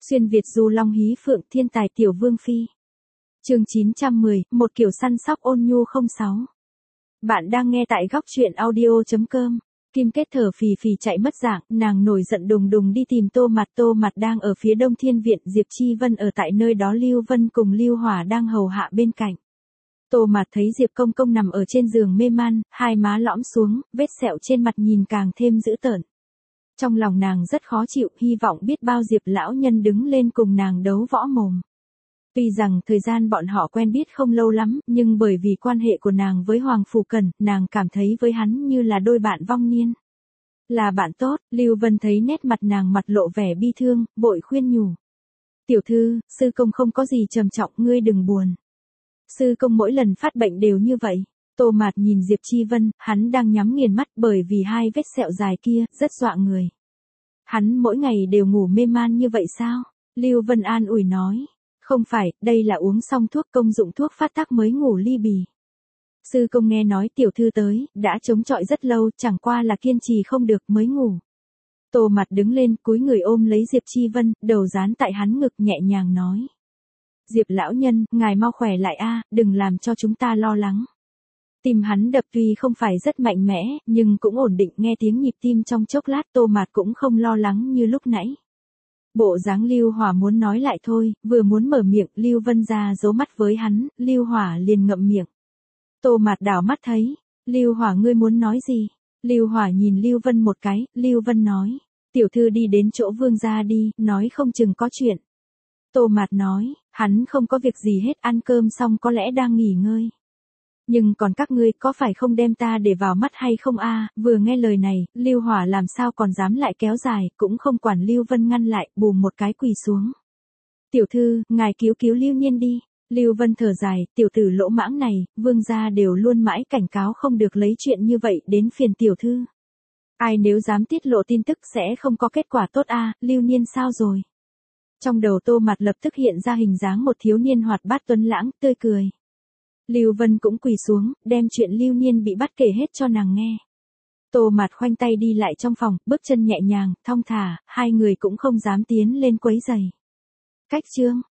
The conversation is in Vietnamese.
Xuyên Việt du long hí phượng thiên tài tiểu vương phi. Chương 910, một kiểu săn sóc ôn nhu 06. Bạn đang nghe tại góc truyện audio.com. Kim Kết thở phì phì chạy mất dạng, nàng nổi giận đùng đùng đi tìm Tô Mạt đang ở phía Đông Thiên Viện, Diệp Chi Vân ở tại nơi đó, Lưu Vân cùng Lưu Hỏa đang hầu hạ bên cạnh. Tô Mạt thấy Diệp Công Công nằm ở trên giường mê man, hai má lõm xuống, vết sẹo trên mặt nhìn càng thêm dữ tợn. Trong lòng nàng rất khó chịu, hy vọng biết bao Diệp lão nhân đứng lên cùng nàng đấu võ mồm. Tuy rằng thời gian bọn họ quen biết không lâu lắm, nhưng bởi vì quan hệ của nàng với Hoàng Phủ Cẩn, nàng cảm thấy với hắn như là đôi bạn vong niên. Là bạn tốt, Lưu Vân thấy nét mặt nàng mặt lộ vẻ bi thương, vội khuyên nhủ. Tiểu thư, sư công không có gì trầm trọng, ngươi đừng buồn. Sư công mỗi lần phát bệnh đều như vậy. Tô Mạt nhìn Diệp Chi Vân, hắn đang nhắm nghiền mắt bởi vì hai vết sẹo dài kia, rất dọa người. Hắn mỗi ngày đều ngủ mê man như vậy sao? Lưu Vân an ủi nói. Không phải, đây là uống xong thuốc, công dụng thuốc phát tác mới ngủ ly bì. Sư công nghe nói tiểu thư tới, đã chống chọi rất lâu, chẳng qua là kiên trì không được mới ngủ. Tô Mạt đứng lên, cúi người ôm lấy Diệp Chi Vân, đầu dán tại hắn ngực nhẹ nhàng nói. Diệp lão nhân, ngài mau khỏe lại a, đừng làm cho chúng ta lo lắng. Tim hắn đập tuy không phải rất mạnh mẽ, nhưng cũng ổn định, nghe tiếng nhịp tim trong chốc lát Tô Mạt cũng không lo lắng như lúc nãy. Bộ dáng Lưu Hỏa muốn nói lại thôi, vừa muốn mở miệng, Lưu Vân ra giấu mắt với hắn, Lưu Hỏa liền ngậm miệng. Tô Mạt đảo mắt thấy, Lưu Hỏa ngươi muốn nói gì? Lưu Hỏa nhìn Lưu Vân một cái, Lưu Vân nói, tiểu thư đi đến chỗ vương gia đi, nói không chừng có chuyện. Tô Mạt nói, hắn không có việc gì hết, ăn cơm xong có lẽ đang nghỉ ngơi. Nhưng còn các ngươi có phải không đem ta để vào mắt hay không a? Vừa nghe lời này, Lưu Hỏa làm sao còn dám lại kéo dài, cũng không quản Lưu Vân ngăn lại, bùm một cái quỳ xuống. Tiểu thư, ngài cứu cứu Lưu Nhiên đi. Lưu Vân thở dài, tiểu tử lỗ mãng này, vương gia đều luôn mãi cảnh cáo không được lấy chuyện như vậy đến phiền tiểu thư. Ai nếu dám tiết lộ tin tức sẽ không có kết quả tốt a, Lưu Nhiên sao rồi? Trong đầu Tô Mạt lập tức hiện ra hình dáng một thiếu niên hoạt bát tuấn lãng, tươi cười. Lưu Vân cũng quỳ xuống, đem chuyện Lưu Nhiên bị bắt kể hết cho nàng nghe. Tô Mạt khoanh tay đi lại trong phòng, bước chân nhẹ nhàng, thong thả, hai người cũng không dám tiến lên quấy rầy. Cách chương